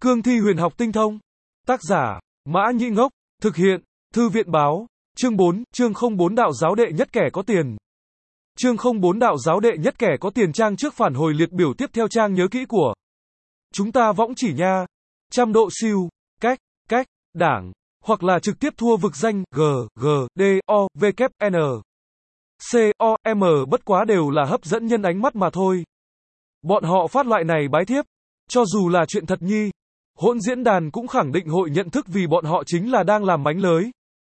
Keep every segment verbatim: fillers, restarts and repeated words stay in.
Cương thi huyền học tinh thông. Tác giả, Mã Nhĩ Ngốc. Thực hiện, Thư viện báo. Chương bốn, chương không bốn đạo giáo đệ nhất kẻ có tiền. Chương không bốn đạo giáo đệ nhất kẻ có tiền trang trước phản hồi liệt biểu tiếp theo trang nhớ kỹ của. Chúng ta võng chỉ nha. Trăm độ siêu, cách, cách, đảng, hoặc là trực tiếp thua vực danh, G, G, D, O, V, N, C, O, M bất quá đều là hấp dẫn nhân ánh mắt mà thôi. Bọn họ phát loại này bái thiếp, cho dù là chuyện thật nhi, hỗn diễn đàn cũng khẳng định hội nhận thức vì bọn họ chính là đang làm mánh lới.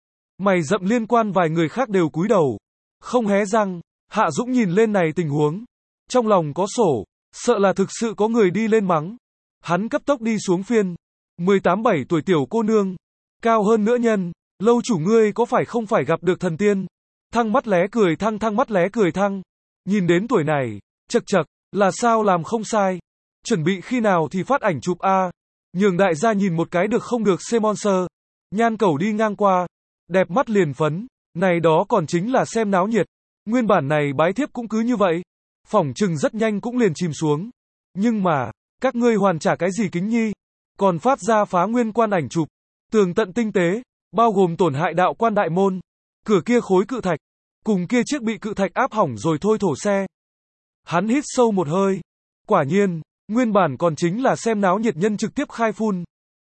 Mày rậm liên quan vài người khác đều cúi đầu, không hé răng. Hạ Dũng nhìn lên này tình huống, trong lòng có sổ, sợ là thực sự có người đi lên mắng. Hắn cấp tốc đi xuống phiên. mười tám bảy tuổi tiểu cô nương, cao hơn nữa nhân, lâu chủ ngươi có phải không phải gặp được thần tiên? Thăng mắt lé cười thăng thăng mắt lé cười thăng. Nhìn đến tuổi này, chật chật, là sao làm không sai. Chuẩn bị khi nào thì phát ảnh chụp a. Nhường đại gia nhìn một cái được không được Semonser. Nhan Cẩu đi ngang qua, đẹp mắt liền phấn, này đó còn chính là xem náo nhiệt. Nguyên bản này bái thiếp cũng cứ như vậy, phỏng chừng rất nhanh cũng liền chìm xuống. Nhưng mà, các ngươi hoàn trả cái gì kính nhi? Còn phát ra phá nguyên quan ảnh chụp, tường tận tinh tế, bao gồm tổn hại đạo quan đại môn, cửa kia khối cự thạch, cùng kia chiếc bị cự thạch áp hỏng rồi thôi thổ xe. Hắn hít sâu một hơi, quả nhiên, nguyên bản còn chính là xem náo nhiệt nhân trực tiếp khai phun.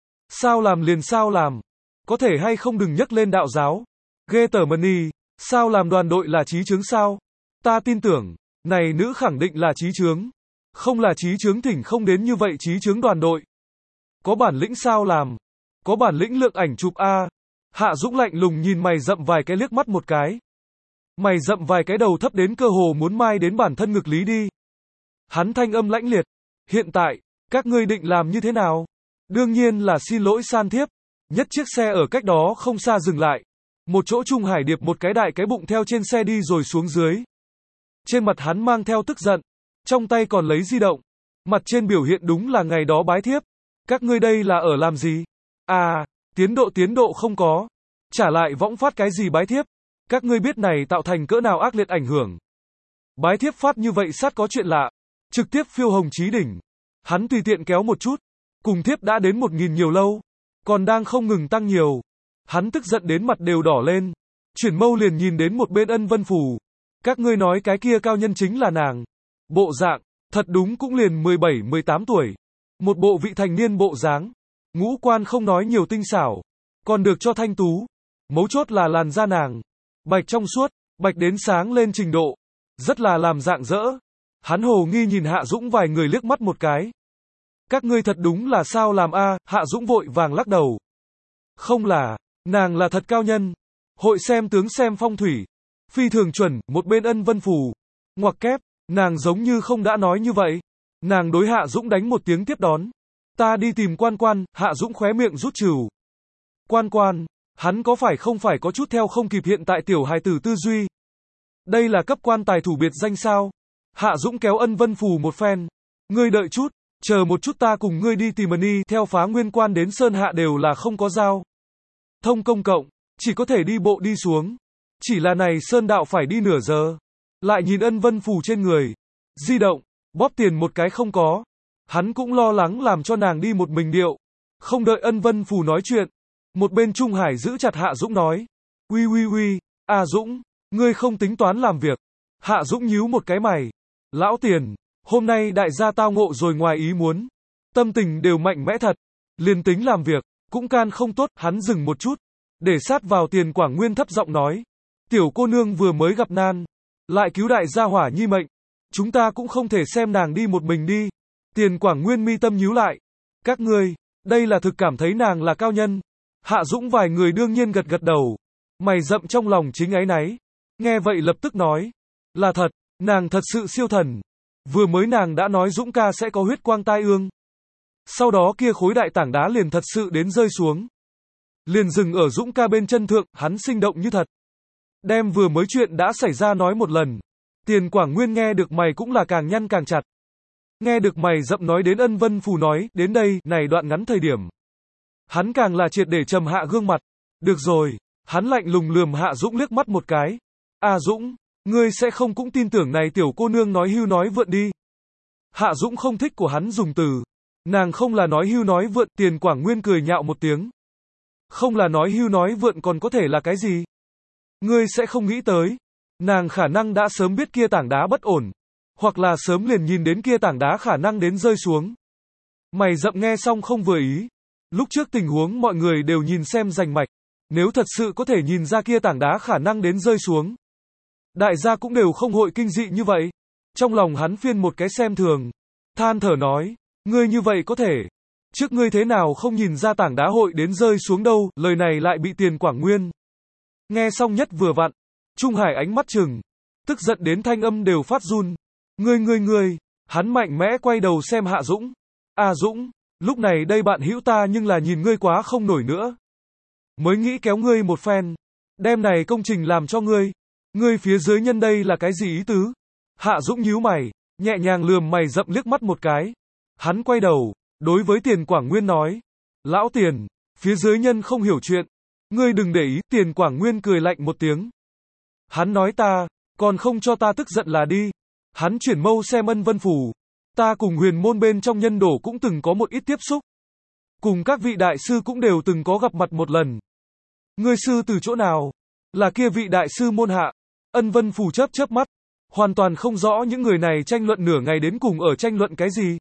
Sao làm liền sao làm, có thể hay không đừng nhắc lên đạo giáo, ghê tởm mani, sao làm đoàn đội là trí chướng sao? Ta tin tưởng, này nữ khẳng định là trí chướng, không là trí chướng thỉnh không đến như vậy trí chướng đoàn đội. Có bản lĩnh sao làm, có bản lĩnh lượng ảnh chụp a. Hạ Dũng lạnh lùng nhìn mày rậm vài cái liếc mắt một cái. Mày rậm vài cái đầu thấp đến cơ hồ muốn mai đến bản thân ngực lý đi. Hắn thanh âm lãnh liệt, hiện tại, các ngươi định làm như thế nào? Đương nhiên là xin lỗi san thiếp. Nhất chiếc xe ở cách đó không xa dừng lại. Một chỗ Trung Hải Điệp một cái đại cái bụng theo trên xe đi rồi xuống dưới. Trên mặt hắn mang theo tức giận, trong tay còn lấy di động. Mặt trên biểu hiện đúng là ngày đó bái thiếp. Các ngươi đây là ở làm gì? À, tiến độ tiến độ không có. Trả lại võng phát cái gì bái thiếp? Các ngươi biết này tạo thành cỡ nào ác liệt ảnh hưởng. Bái thiếp phát như vậy sát có chuyện lạ. Trực tiếp phiêu hồng chí đỉnh. Hắn tùy tiện kéo một chút. Cùng thiếp đã đến một nghìn nhiều lâu. Còn đang không ngừng tăng nhiều. Hắn tức giận đến mặt đều đỏ lên. Chuyển mâu liền nhìn đến một bên Ân Vân Phù. Các ngươi nói cái kia cao nhân chính là nàng. Bộ dạng, thật đúng cũng liền mười bảy mười tám tuổi. Một bộ vị thành niên bộ dáng. Ngũ quan không nói nhiều tinh xảo. Còn được cho thanh tú. Mấu chốt là làn da nàng. Bạch trong suốt, bạch đến sáng lên trình độ. Rất là làm dạng dỡ. Hắn hồ nghi nhìn Hạ Dũng vài người liếc mắt một cái. Các ngươi thật đúng là sao làm a? Hạ Dũng vội vàng lắc đầu. Không là, nàng là thật cao nhân. Hội xem tướng xem phong thủy. Phi thường chuẩn, một bên Ân Vân Phù. Ngoặc kép, nàng giống như không đã nói như vậy. Nàng đối Hạ Dũng đánh một tiếng tiếp đón. Ta đi tìm quan quan, Hạ Dũng khóe miệng rút trừ. Quan quan, hắn có phải không phải có chút theo không kịp hiện tại tiểu hài tử tư duy. Đây là cấp quan tài thủ biệt danh sao? Hạ Dũng kéo Ân Vân Phù một phen. Ngươi đợi chút, chờ một chút ta cùng ngươi đi tìm mani theo phá nguyên quan đến Sơn Hạ đều là không có giao thông công cộng, chỉ có thể đi bộ đi xuống. Chỉ là này Sơn Đạo phải đi nửa giờ. Lại nhìn Ân Vân Phù trên người. Di động, bóp tiền một cái không có. Hắn cũng lo lắng làm cho nàng đi một mình điệu. Không đợi Ân Vân Phù nói chuyện. Một bên Trung Hải giữ chặt Hạ Dũng nói. Uy uy uy, à Dũng, ngươi không tính toán làm việc. Hạ Dũng nhíu một cái mày. Lão tiền, hôm nay đại gia tao ngộ rồi ngoài ý muốn. Tâm tình đều mạnh mẽ thật. Liền tính làm việc, cũng can không tốt. Hắn dừng một chút. Để sát vào Tiền Quảng Nguyên thấp giọng nói. Tiểu cô nương vừa mới gặp nan. Lại cứu đại gia hỏa nhi mệnh. Chúng ta cũng không thể xem nàng đi một mình đi. Tiền Quảng Nguyên mi tâm nhíu lại. Các ngươi, đây là thực cảm thấy nàng là cao nhân. Hạ Dũng vài người đương nhiên gật gật đầu. Mày rậm trong lòng chính áy náy. Nghe vậy lập tức nói. Là thật, nàng thật sự siêu thần. Vừa mới nàng đã nói Dũng ca sẽ có huyết quang tai ương. Sau đó kia khối đại tảng đá liền thật sự đến rơi xuống. Liền dừng ở Dũng ca bên chân thượng, hắn sinh động như thật. Đem vừa mới chuyện đã xảy ra nói một lần. Tiền Quảng Nguyên nghe được mày cũng là càng nhăn càng chặt. Nghe được mày rậm nói đến Ân Vân Phù nói, đến đây, này đoạn ngắn thời điểm. Hắn càng là triệt để trầm hạ gương mặt. Được rồi, hắn lạnh lùng lườm Hạ Dũng liếc mắt một cái. À Dũng, ngươi sẽ không cũng tin tưởng này tiểu cô nương nói hưu nói vượn đi. Hạ Dũng không thích của hắn dùng từ. Nàng không là nói hưu nói vượn, Tiền Quảng Nguyên cười nhạo một tiếng. Không là nói hưu nói vượn còn có thể là cái gì? Ngươi sẽ không nghĩ tới. Nàng khả năng đã sớm biết kia tảng đá bất ổn. Hoặc là sớm liền nhìn đến kia tảng đá khả năng đến rơi xuống. Mày rậm nghe xong không vừa ý. Lúc trước tình huống mọi người đều nhìn xem rành mạch. Nếu thật sự có thể nhìn ra kia tảng đá khả năng đến rơi xuống. Đại gia cũng đều không hội kinh dị như vậy. Trong lòng hắn phiên một cái xem thường. Than thở nói, ngươi như vậy có thể. Trước ngươi thế nào không nhìn ra tảng đá hội đến rơi xuống đâu, lời này lại bị Tiền Quảng Nguyên. Nghe xong nhất vừa vặn. Trung Hải ánh mắt chừng. Tức giận đến thanh âm đều phát run. Ngươi ngươi ngươi, hắn mạnh mẽ quay đầu xem Hạ Dũng. À Dũng, lúc này đây bạn hữu ta nhưng là nhìn ngươi quá không nổi nữa. Mới nghĩ kéo ngươi một phen. Đem này công trình làm cho ngươi. Ngươi phía dưới nhân đây là cái gì ý tứ? Hạ Dũng nhíu mày, nhẹ nhàng lườm mày rậm liếc mắt một cái. Hắn quay đầu, đối với Tiền Quảng Nguyên nói. Lão Tiền, phía dưới nhân không hiểu chuyện. Ngươi đừng để ý, Tiền Quảng Nguyên cười lạnh một tiếng. Hắn nói ta, còn không cho ta tức giận là đi. Hắn chuyển mâu xem Ân Vân Phủ. Ta cùng huyền môn bên trong nhân đổ cũng từng có một ít tiếp xúc. Cùng các vị đại sư cũng đều từng có gặp mặt một lần. Ngươi sư từ chỗ nào? Là kia vị đại sư môn hạ. Ân Vân Phủ chớp chớp mắt. Hoàn toàn không rõ những người này tranh luận nửa ngày đến cùng ở tranh luận cái gì.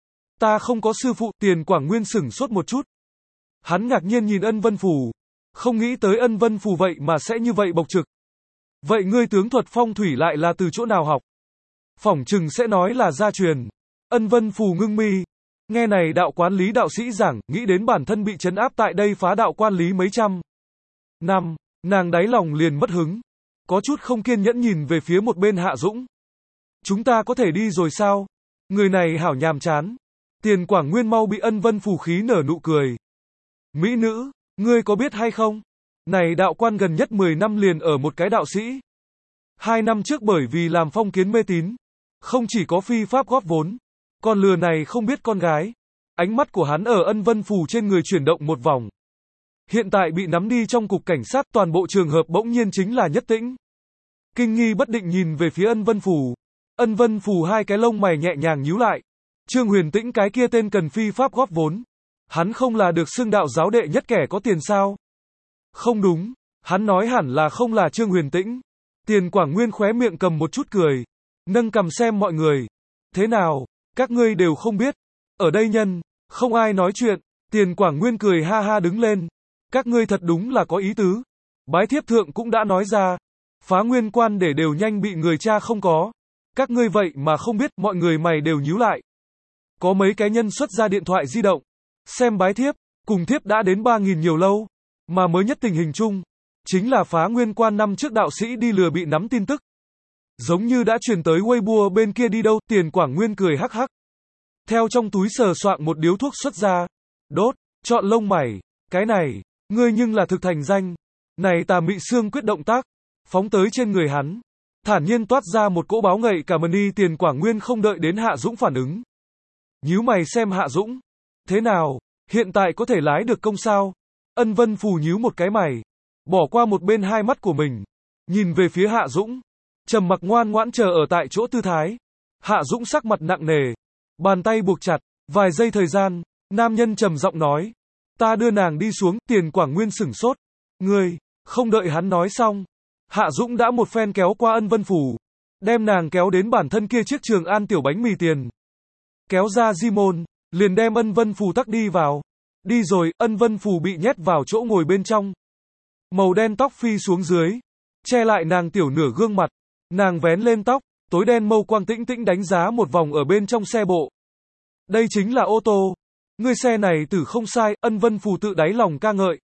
Ta không có sư phụ, Tiền Quảng Nguyên sửng sốt một chút. Hắn ngạc nhiên nhìn Ân Vân Phủ. Không nghĩ tới Ân Vân Phủ vậy mà sẽ như vậy bộc trực. Vậy ngươi tướng thuật phong thủy lại là từ chỗ nào học? Phỏng chừng sẽ nói là gia truyền. Ân Vân Phù ngưng mi. Nghe này đạo quán lý đạo sĩ giảng, nghĩ đến bản thân bị trấn áp tại đây phá đạo quan lý mấy trăm năm, nàng đáy lòng liền mất hứng. Có chút không kiên nhẫn nhìn về phía một bên Hạ Dũng. Chúng ta có thể đi rồi sao? Người này hảo nhàm chán. Tiền Quảng Nguyên mau bị Ân Vân Phù khí nở nụ cười. Mỹ nữ, ngươi có biết hay không? Này đạo quan gần nhất mười năm liền ở một cái đạo sĩ. Hai năm trước bởi vì làm phong kiến mê tín. Không chỉ có phi pháp góp vốn. Còn lừa này không biết con gái. Ánh mắt của hắn ở Ân Vân Phù trên người chuyển động một vòng. Hiện tại bị nắm đi trong cục cảnh sát, toàn bộ trường hợp bỗng nhiên chính là Nhất Tĩnh. Kinh nghi bất định nhìn về phía Ân Vân Phù. Ân Vân Phù hai cái lông mày nhẹ nhàng nhíu lại. Trương Huyền Tĩnh cái kia tên cần phi pháp góp vốn. Hắn không là được xưng đạo giáo đệ nhất kẻ có tiền sao? Không đúng. Hắn nói hẳn là không là Trương Huyền Tĩnh. Tiền Quảng Nguyên khóe miệng cầm một chút cười. Nâng cầm xem mọi người. Thế nào? Các ngươi đều không biết. Ở đây nhân, không ai nói chuyện. Tiền Quảng Nguyên cười ha ha đứng lên. Các ngươi thật đúng là có ý tứ. Bái thiếp thượng cũng đã nói ra. Phá nguyên quan để đều nhanh bị người cha không có. Các ngươi vậy mà không biết, mọi người mày đều nhíu lại. Có mấy cái nhân xuất ra điện thoại di động. Xem bái thiếp, cùng thiếp đã đến ba nghìn nhiều lâu. Mà mới nhất tình hình chung. Chính là phá nguyên quan năm trước đạo sĩ đi lừa bị nắm tin tức. Giống như đã truyền tới Weibo bên kia đi đâu, Tiền Quảng Nguyên cười hắc hắc. Theo trong túi sờ soạng một điếu thuốc xuất ra. Đốt, chọn lông mày. Cái này, ngươi nhưng là thực thành danh. Này tà mị xương quyết động tác. Phóng tới trên người hắn. Thản nhiên toát ra một cỗ báo ngậy cả mani. Tiền Quảng Nguyên không đợi đến Hạ Dũng phản ứng. Nhíu mày xem Hạ Dũng. Thế nào, hiện tại có thể lái được công sao? Ân Vân Phù nhíu một cái mày. Bỏ qua một bên hai mắt của mình. Nhìn về phía Hạ Dũng. Trầm mặc ngoan ngoãn chờ ở tại chỗ tư thái. Hạ Dũng sắc mặt nặng nề. Bàn tay buộc chặt. Vài giây thời gian. Nam nhân trầm giọng nói. Ta đưa nàng đi xuống. Tiền Quảng Nguyên sửng sốt. Ngươi, không đợi hắn nói xong. Hạ Dũng đã một phen kéo qua Ân Vân Phù. Đem nàng kéo đến bản thân kia chiếc Trường An tiểu bánh mì tiền. Kéo ra di môn. Liền đem Ân Vân Phù tắc đi vào. Đi rồi, Ân Vân Phù bị nhét vào chỗ ngồi bên trong. Màu đen tóc phi xuống dưới. Che lại nàng tiểu nửa gương mặt. Nàng vén lên tóc. Tối đen mâu quang tĩnh tĩnh đánh giá một vòng ở bên trong xe bộ. Đây chính là ô tô. Ngươi xe này tử không sai, Ân Vân Phù tự đáy lòng ca ngợi.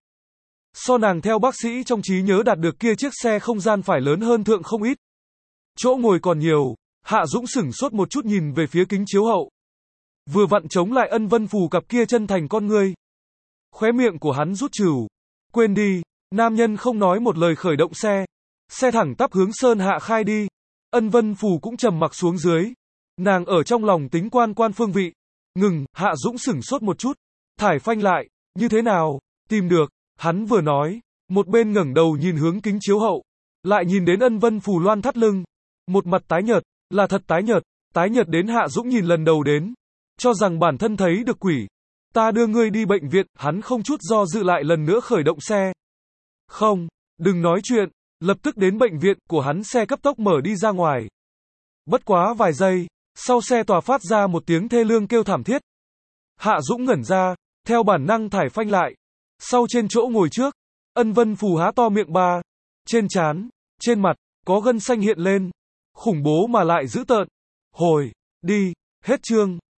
So nàng theo bác sĩ trong trí nhớ đạt được kia chiếc xe không gian phải lớn hơn thượng không ít. Chỗ ngồi còn nhiều. Hạ Dũng sửng sốt một chút nhìn về phía kính chiếu hậu. Vừa vặn chống lại Ân Vân Phù cặp kia chân thành con ngươi. Khóe miệng của hắn rút trừ. Quên đi, nam nhân không nói một lời khởi động xe. Xe thẳng tắp hướng Sơn Hạ khai đi. Ân Vân Phù cũng trầm mặc xuống dưới. Nàng ở trong lòng tính quan quan phương vị. Ngừng, Hạ Dũng sửng sốt một chút. Thải phanh lại, như thế nào, tìm được, hắn vừa nói. Một bên ngẩng đầu nhìn hướng kính chiếu hậu. Lại nhìn đến Ân Vân Phù loan thắt lưng. Một mặt tái nhợt, là thật tái nhợt. Tái nhợt đến Hạ Dũng nhìn lần đầu đến. cho rằng bản thân thấy được quỷ. Ta đưa ngươi đi bệnh viện, hắn không chút do dự lại lần nữa khởi động xe. Không, đừng nói chuyện, lập tức đến bệnh viện, của hắn xe cấp tốc mở đi ra ngoài. Bất quá vài giây, sau xe tòa phát ra một tiếng thê lương kêu thảm thiết. Hạ Dũng ngẩn ra, theo bản năng thải phanh lại. Sau trên chỗ ngồi trước, Ân Vân Phù há to miệng ba. Trên trán, trên mặt, có gân xanh hiện lên. Khủng bố mà lại dữ tợn. Hồi, đi, hết chương.